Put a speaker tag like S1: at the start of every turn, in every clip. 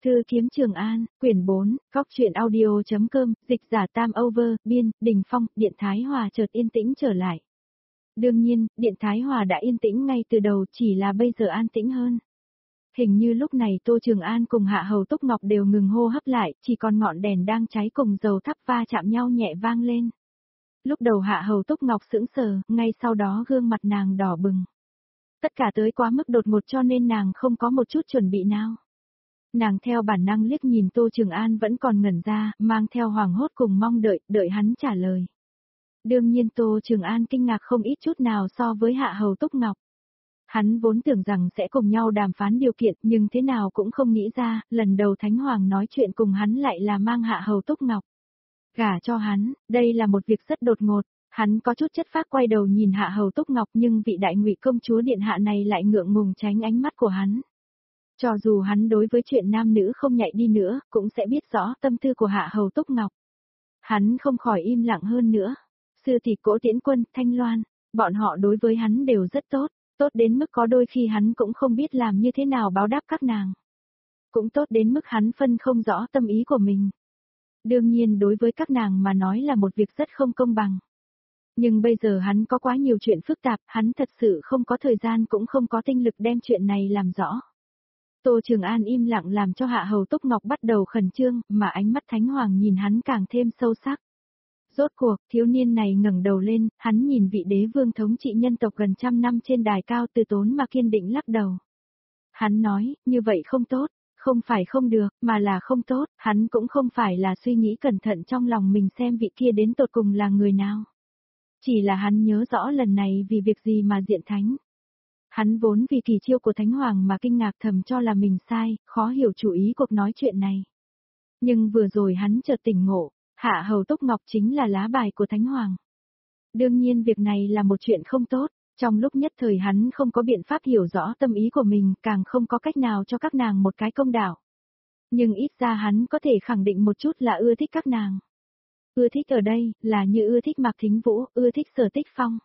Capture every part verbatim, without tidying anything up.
S1: Cư kiếm Trường An, quyển bốn, góc truyện audio.com, dịch giả Tam Over, biên, Đình Phong, Điện Thái Hòa chợt yên tĩnh trở lại. Đương nhiên, Điện Thái Hòa đã yên tĩnh ngay từ đầu, chỉ là bây giờ an tĩnh hơn. Hình như lúc này Tô Trường An cùng Hạ Hầu Túc Ngọc đều ngừng hô hấp lại, chỉ còn ngọn đèn đang cháy cùng dầu thắp va chạm nhau nhẹ vang lên. Lúc đầu Hạ Hầu Túc Ngọc sững sờ, ngay sau đó gương mặt nàng đỏ bừng. Tất cả tới quá mức đột ngột cho nên nàng không có một chút chuẩn bị nào. Nàng theo bản năng liếc nhìn Tô Trường An vẫn còn ngẩn ra, mang theo hoảng hốt cùng mong đợi, đợi hắn trả lời. Đương nhiên Tô Trường An kinh ngạc không ít chút nào so với Hạ Hầu Túc Ngọc. Hắn vốn tưởng rằng sẽ cùng nhau đàm phán điều kiện, nhưng thế nào cũng không nghĩ ra, lần đầu Thánh Hoàng nói chuyện cùng hắn lại là mang Hạ Hầu Túc Ngọc. Gả cho hắn, đây là một việc rất đột ngột. Hắn có chút chất phác quay đầu nhìn Hạ Hầu Túc Ngọc, nhưng vị đại ngụy công chúa điện hạ này lại ngượng ngùng tránh ánh mắt của hắn. Cho dù hắn đối với chuyện nam nữ không nhạy đi nữa, cũng sẽ biết rõ tâm tư của Hạ Hầu Túc Ngọc. Hắn không khỏi im lặng hơn nữa. Sư tỷ Cỗ Tiễn Quân, Thanh Loan, bọn họ đối với hắn đều rất tốt, tốt đến mức có đôi khi hắn cũng không biết làm như thế nào báo đáp các nàng. Cũng tốt đến mức hắn phân không rõ tâm ý của mình. Đương nhiên đối với các nàng mà nói là một việc rất không công bằng. Nhưng bây giờ hắn có quá nhiều chuyện phức tạp, hắn thật sự không có thời gian cũng không có tinh lực đem chuyện này làm rõ. Tô Trường An im lặng làm cho Hạ Hầu Túc Ngọc bắt đầu khẩn trương, mà ánh mắt Thánh Hoàng nhìn hắn càng thêm sâu sắc. Rốt cuộc, thiếu niên này ngẩng đầu lên, hắn nhìn vị đế vương thống trị nhân tộc gần trăm năm trên đài cao từ tốn mà kiên định lắc đầu. Hắn nói, như vậy không tốt, không phải không được, mà là không tốt, hắn cũng không phải là suy nghĩ cẩn thận trong lòng mình xem vị kia đến tột cùng là người nào. Chỉ là hắn nhớ rõ lần này vì việc gì mà diện thánh. Hắn vốn vì kỳ chiêu của Thánh Hoàng mà kinh ngạc thầm cho là mình sai, khó hiểu chủ ý cuộc nói chuyện này. Nhưng vừa rồi hắn chợt tỉnh ngộ, Hạ Hầu Túc Ngọc chính là lá bài của Thánh Hoàng. Đương nhiên việc này là một chuyện không tốt, trong lúc nhất thời hắn không có biện pháp hiểu rõ tâm ý của mình, càng không có cách nào cho các nàng một cái công đạo. Nhưng ít ra hắn có thể khẳng định một chút là ưa thích các nàng. Ưa thích ở đây, là như ưa thích Mạc Thính Vũ, ưa thích Sở Tích Phong.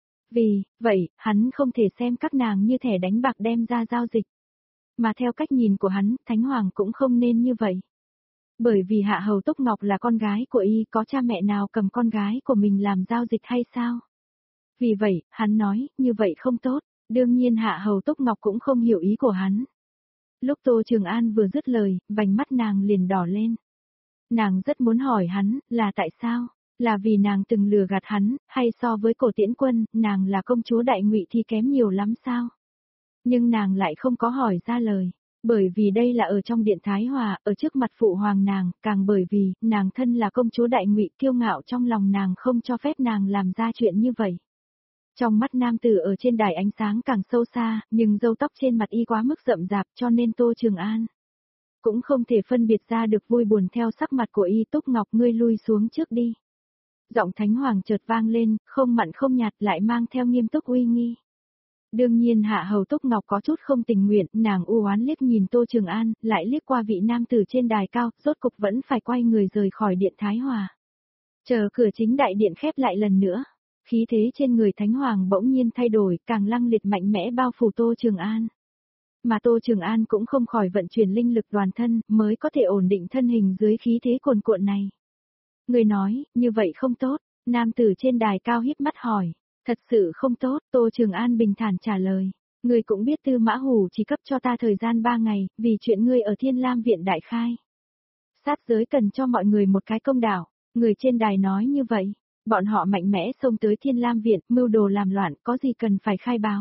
S1: Vì, vậy, hắn không thể xem các nàng như thẻ đánh bạc đem ra giao dịch. Mà theo cách nhìn của hắn, Thánh Hoàng cũng không nên như vậy. Bởi vì Hạ Hầu Túc Ngọc là con gái của y, có cha mẹ nào cầm con gái của mình làm giao dịch hay sao? Vì vậy, hắn nói, như vậy không tốt, đương nhiên Hạ Hầu Túc Ngọc cũng không hiểu ý của hắn. Lúc Tô Trường An vừa dứt lời, vành mắt nàng liền đỏ lên. Nàng rất muốn hỏi hắn, là tại sao? Là vì nàng từng lừa gạt hắn, hay so với Cổ Tiễn Quân, nàng là công chúa đại ngụy thì kém nhiều lắm sao? Nhưng nàng lại không có hỏi ra lời, bởi vì đây là ở trong điện Thái Hòa, ở trước mặt phụ hoàng nàng, càng bởi vì, nàng thân là công chúa đại ngụy, kiêu ngạo trong lòng nàng không cho phép nàng làm ra chuyện như vậy. Trong mắt nam tử ở trên đài ánh sáng càng sâu xa, nhưng râu tóc trên mặt y quá mức rậm rạp cho nên Tô Trường An cũng không thể phân biệt ra được vui buồn theo sắc mặt của y. Túc Ngọc, ngươi lui xuống trước đi. Giọng Thánh Hoàng chợt vang lên, không mặn không nhạt lại mang theo nghiêm túc uy nghi. Đương nhiên Hạ Hầu Túc Ngọc có chút không tình nguyện, nàng u oán liếc nhìn Tô Trường An, lại liếc qua vị nam tử trên đài cao, rốt cục vẫn phải quay người rời khỏi điện Thái Hòa. Chờ cửa chính đại điện khép lại lần nữa, khí thế trên người Thánh Hoàng bỗng nhiên thay đổi, càng lăng liệt mạnh mẽ bao phủ Tô Trường An. Mà Tô Trường An cũng không khỏi vận chuyển linh lực toàn thân, mới có thể ổn định thân hình dưới khí thế cuồn cuộn này. Người nói, như vậy không tốt, nam tử trên đài cao híp mắt hỏi. Thật sự không tốt, Tô Trường An bình thản trả lời. Người cũng biết Tư Mã Hủ chỉ cấp cho ta thời gian ba ngày, vì chuyện ngươi ở Thiên Lam Viện đại khai. Sát giới cần cho mọi người một cái công đạo, người trên đài nói như vậy. Bọn họ mạnh mẽ xông tới Thiên Lam Viện, mưu đồ làm loạn, có gì cần phải khai báo.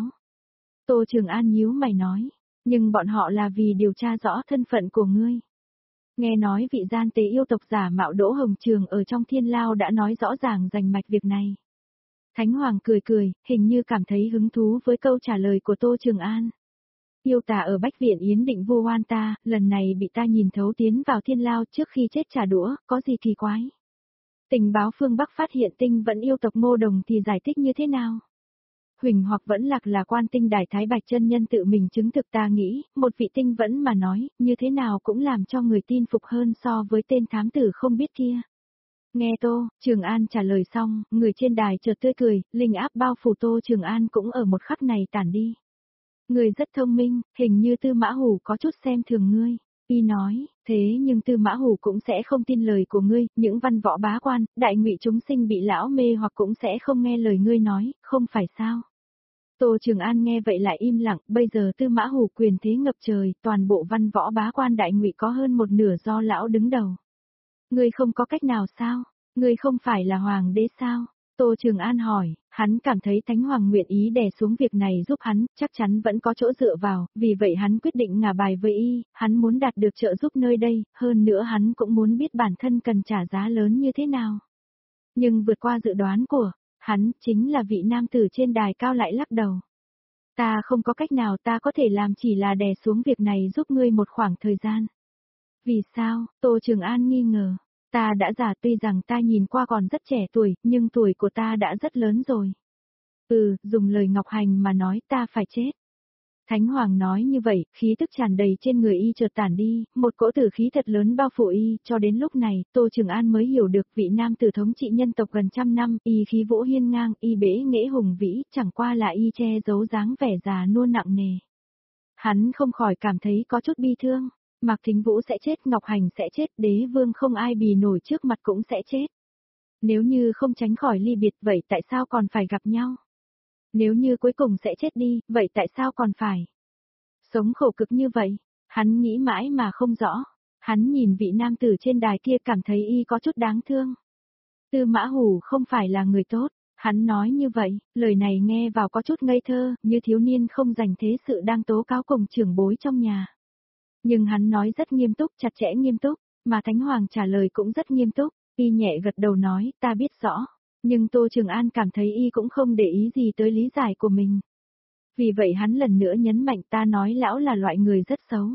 S1: Tô Trường An nhíu mày nói, nhưng bọn họ là vì điều tra rõ thân phận của ngươi. Nghe nói vị gian tế yêu tộc giả mạo Đỗ Hồng Trường ở trong Thiên Lao đã nói rõ ràng rành mạch việc này. Thánh Hoàng cười cười, hình như cảm thấy hứng thú với câu trả lời của Tô Trường An. Yêu tà ở Bách Viện Yến Định Vu oan ta, lần này bị ta nhìn thấu tiến vào Thiên Lao trước khi chết trả đũa, có gì kỳ quái? Tình báo phương Bắc phát hiện tinh vẫn yêu tộc Ngô Đồng thì giải thích như thế nào? Huỳnh hoặc vẫn lạc là quan tinh Đài Thái Bạch chân nhân tự mình chứng thực, ta nghĩ, một vị tinh vẫn mà nói, như thế nào cũng làm cho người tin phục hơn so với tên thám tử không biết kia. Nghe Tô Trường An trả lời xong, người trên đài chợt tươi cười, linh áp bao phủ Tô Trường An cũng ở một khắc này tản đi. Người rất thông minh, hình như Tư Mã Hủ có chút xem thường ngươi. Y nói, thế nhưng Tư Mã Hủ cũng sẽ không tin lời của ngươi, những văn võ bá quan, đại ngụy chúng sinh bị lão mê hoặc cũng sẽ không nghe lời ngươi nói, không phải sao? Tô Trường An nghe vậy lại im lặng, bây giờ Tư Mã Hủ quyền thế ngập trời, toàn bộ văn võ bá quan đại ngụy có hơn một nửa do lão đứng đầu. Ngươi không có cách nào sao? Ngươi không phải là hoàng đế sao? Tô Trường An hỏi, hắn cảm thấy Thánh Hoàng nguyện ý đè xuống việc này giúp hắn, chắc chắn vẫn có chỗ dựa vào, vì vậy hắn quyết định ngả bài với y, hắn muốn đạt được trợ giúp nơi đây, hơn nữa hắn cũng muốn biết bản thân cần trả giá lớn như thế nào. Nhưng vượt qua dự đoán của hắn, chính là vị nam tử trên đài cao lại lắc đầu. Ta không có cách nào ta có thể làm chỉ là đè xuống việc này giúp ngươi một khoảng thời gian. Vì sao? Tô Trường An nghi ngờ. Ta đã già tuy rằng ta nhìn qua còn rất trẻ tuổi, nhưng tuổi của ta đã rất lớn rồi. Ừ, dùng lời Ngọc Hành mà nói ta phải chết. Thánh Hoàng nói như vậy, khí tức tràn đầy trên người y chợt tản đi, một cỗ tử khí thật lớn bao phủ y, cho đến lúc này, Tô Trường An mới hiểu được vị nam tử thống trị nhân tộc gần trăm năm, y khí vũ hiên ngang, y bế nghệ hùng vĩ, chẳng qua là y che giấu dáng vẻ già nua nặng nề. Hắn không khỏi cảm thấy có chút bi thương. Mạc Thính Vũ sẽ chết, Ngọc Hành sẽ chết, đế vương không ai bì nổi trước mặt cũng sẽ chết. Nếu như không tránh khỏi ly biệt vậy tại sao còn phải gặp nhau? Nếu như cuối cùng sẽ chết đi, vậy tại sao còn phải sống khổ cực như vậy? Hắn nghĩ mãi mà không rõ. Hắn nhìn vị nam tử trên đài kia cảm thấy y có chút đáng thương. Tư Mã Hủ không phải là người tốt. Hắn nói như vậy, lời này nghe vào có chút ngây thơ, như thiếu niên không dành thế sự đang tố cáo cùng trưởng bối trong nhà. Nhưng hắn nói rất nghiêm túc, chặt chẽ nghiêm túc, mà Thánh Hoàng trả lời cũng rất nghiêm túc, y nhẹ gật đầu nói, ta biết rõ, nhưng Tô Trường An cảm thấy y cũng không để ý gì tới lý giải của mình. Vì vậy hắn lần nữa nhấn mạnh ta nói lão là loại người rất xấu.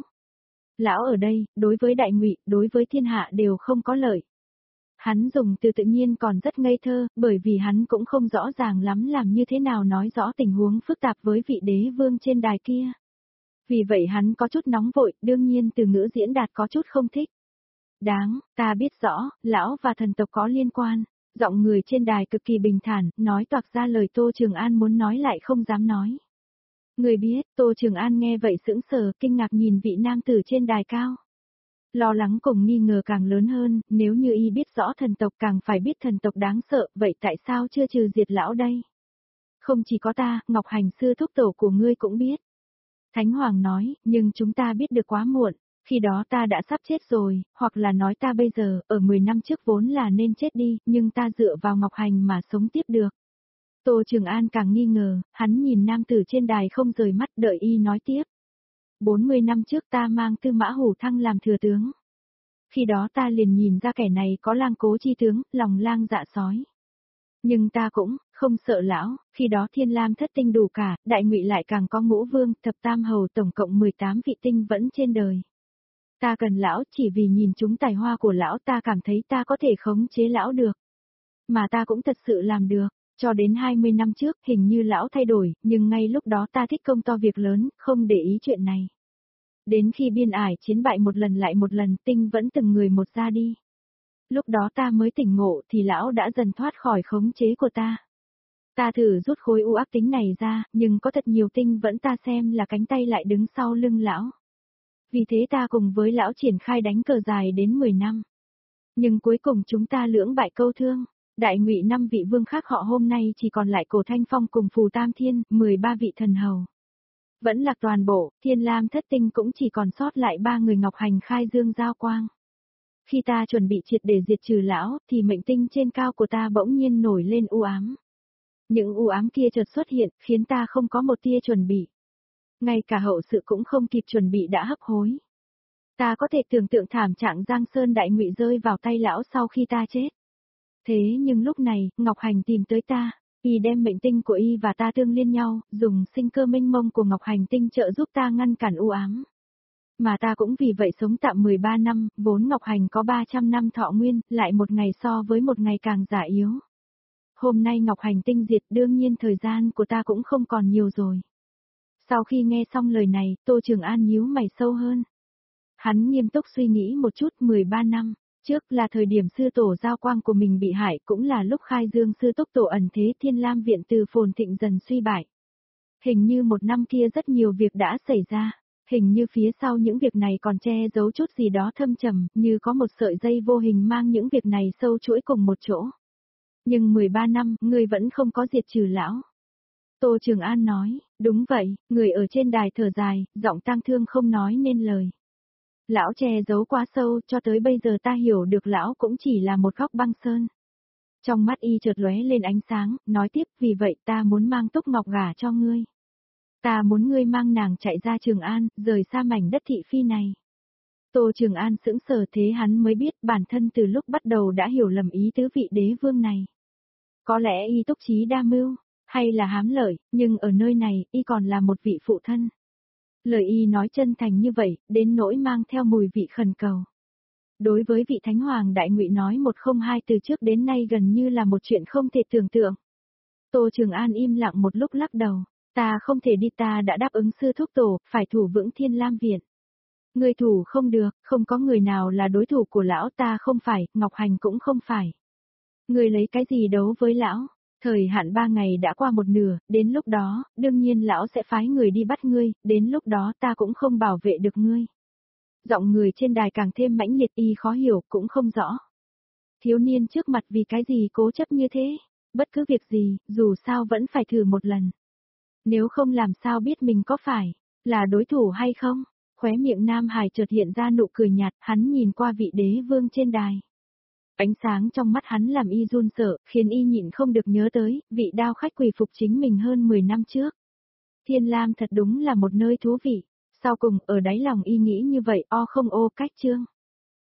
S1: Lão ở đây, đối với đại ngụy, đối với thiên hạ đều không có lợi. Hắn dùng từ tự nhiên còn rất ngây thơ, bởi vì hắn cũng không rõ ràng lắm làm như thế nào nói rõ tình huống phức tạp với vị đế vương trên đài kia. Vì vậy hắn có chút nóng vội, đương nhiên từ ngữ diễn đạt có chút không thích. Đáng, ta biết rõ, lão và thần tộc có liên quan. Giọng người trên đài cực kỳ bình thản, nói toạc ra lời Tô Trường An muốn nói lại không dám nói. Người biết, Tô Trường An nghe vậy sững sờ, kinh ngạc nhìn vị nam tử trên đài cao. Lo lắng cùng nghi ngờ càng lớn hơn, nếu như y biết rõ thần tộc càng phải biết thần tộc đáng sợ, vậy tại sao chưa trừ diệt lão đây? Không chỉ có ta, Ngọc Hành sư thúc tổ của ngươi cũng biết. Thánh Hoàng nói, nhưng chúng ta biết được quá muộn, khi đó ta đã sắp chết rồi, hoặc là nói ta bây giờ, ở mười năm trước vốn là nên chết đi, nhưng ta dựa vào Ngọc Hành mà sống tiếp được. Tô Trường An càng nghi ngờ, hắn nhìn nam tử trên đài không rời mắt đợi y nói tiếp. bốn mươi năm trước ta mang Tư Mã Hủ Thăng làm thừa tướng. Khi đó ta liền nhìn ra kẻ này có lang cố chi tướng, lòng lang dạ sói. Nhưng ta cũng không sợ lão, khi đó Thiên Lam thất tinh đủ cả, đại ngụy lại càng có ngũ vương, thập tam hầu tổng cộng mười tám vị tinh vẫn trên đời. Ta cần lão chỉ vì nhìn chúng tài hoa của lão ta cảm thấy ta có thể khống chế lão được. Mà ta cũng thật sự làm được, cho đến hai mươi năm trước hình như lão thay đổi, nhưng ngay lúc đó ta thích công to việc lớn, không để ý chuyện này. Đến khi biên ải chiến bại một lần lại một lần tinh vẫn từng người một ra đi. Lúc đó ta mới tỉnh ngộ thì lão đã dần thoát khỏi khống chế của ta. Ta thử rút khối u ác tính này ra, nhưng có thật nhiều tinh vẫn ta xem là cánh tay lại đứng sau lưng lão. Vì thế ta cùng với lão triển khai đánh cờ dài đến mười năm. Nhưng cuối cùng chúng ta lưỡng bại câu thương. Đại ngụy năm vị vương khác họ hôm nay chỉ còn lại Cổ Thanh Phong cùng Phù Tam Thiên, mười ba vị thần hầu. Vẫn lạc toàn bộ, Thiên Lam thất tinh cũng chỉ còn sót lại ba người Ngọc Hành khai dương giao quang. Khi ta chuẩn bị triệt để diệt trừ lão, thì mệnh tinh trên cao của ta bỗng nhiên nổi lên u ám. Những u ám kia chợt xuất hiện, khiến ta không có một tia chuẩn bị. Ngay cả hậu sự cũng không kịp chuẩn bị đã hấp hối. Ta có thể tưởng tượng thảm trạng Giang Sơn đại ngụy rơi vào tay lão sau khi ta chết. Thế nhưng lúc này, Ngọc Hành tìm tới ta, y đem mệnh tinh của y và ta tương liên nhau, dùng sinh cơ mênh mông của Ngọc Hành tinh trợ giúp ta ngăn cản u ám. Mà ta cũng vì vậy sống tạm mười ba năm, vốn Ngọc Hành có ba trăm năm thọ nguyên, lại một ngày so với một ngày càng già yếu. Hôm nay Ngọc Hành tinh diệt đương nhiên thời gian của ta cũng không còn nhiều rồi. Sau khi nghe xong lời này, Tô Trường An nhíu mày sâu hơn. Hắn nghiêm túc suy nghĩ một chút mười ba năm, trước là thời điểm sư tổ giao quang của mình bị hại cũng là lúc khai dương sư túc tổ ẩn thế Thiên Lam viện từ phồn thịnh dần suy bại. Hình như một năm kia rất nhiều việc đã xảy ra. Hình như phía sau những việc này còn che giấu chút gì đó thâm trầm, như có một sợi dây vô hình mang những việc này sâu chuỗi cùng một chỗ. Nhưng mười ba năm, ngươi vẫn không có diệt trừ lão. Tô Trường An nói, đúng vậy, người ở trên đài thở dài, giọng tang thương không nói nên lời. Lão che giấu quá sâu, cho tới bây giờ ta hiểu được lão cũng chỉ là một góc băng sơn. Trong mắt y chợt lóe lên ánh sáng, nói tiếp, vì vậy ta muốn mang Túc Ngọc gả cho ngươi. Ta muốn ngươi mang nàng chạy ra Trường An, rời xa mảnh đất thị phi này. Tô Trường An sững sờ, thế hắn mới biết bản thân từ lúc bắt đầu đã hiểu lầm ý tứ vị đế vương này. Có lẽ y túc trí đa mưu, hay là hám lợi, nhưng ở nơi này, y còn là một vị phụ thân. Lời y nói chân thành như vậy, đến nỗi mang theo mùi vị khẩn cầu. Đối với vị Thánh Hoàng Đại Ngụy nói một không hai từ trước đến nay gần như là một chuyện không thể tưởng tượng. Tô Trường An im lặng một lúc lắc đầu, ta không thể đi, ta đã đáp ứng sư thúc tổ, phải thủ vững Thiên Lam Viện. Người thủ không được, không có người nào là đối thủ của lão, ta không phải, Ngọc Hành cũng không phải. Người lấy cái gì đấu với lão? Thời hạn ba ngày đã qua một nửa, đến lúc đó, đương nhiên lão sẽ phái người đi bắt ngươi, đến lúc đó ta cũng không bảo vệ được ngươi. Giọng người trên đài càng thêm mãnh liệt, y khó hiểu, cũng không rõ. Thiếu niên trước mặt vì cái gì cố chấp như thế? Bất cứ việc gì, dù sao vẫn phải thử một lần. Nếu không làm sao biết mình có phải là đối thủ hay không? Khóe miệng Nam Hải chợt hiện ra nụ cười nhạt, hắn nhìn qua vị đế vương trên đài. Ánh sáng trong mắt hắn làm y run sợ, khiến y nhịn không được nhớ tới, vị đao khách quỳ phục chính mình hơn mười năm trước. Thiên Lam thật đúng là một nơi thú vị. Sau cùng, ở đáy lòng y nghĩ như vậy, o không ô cách chương.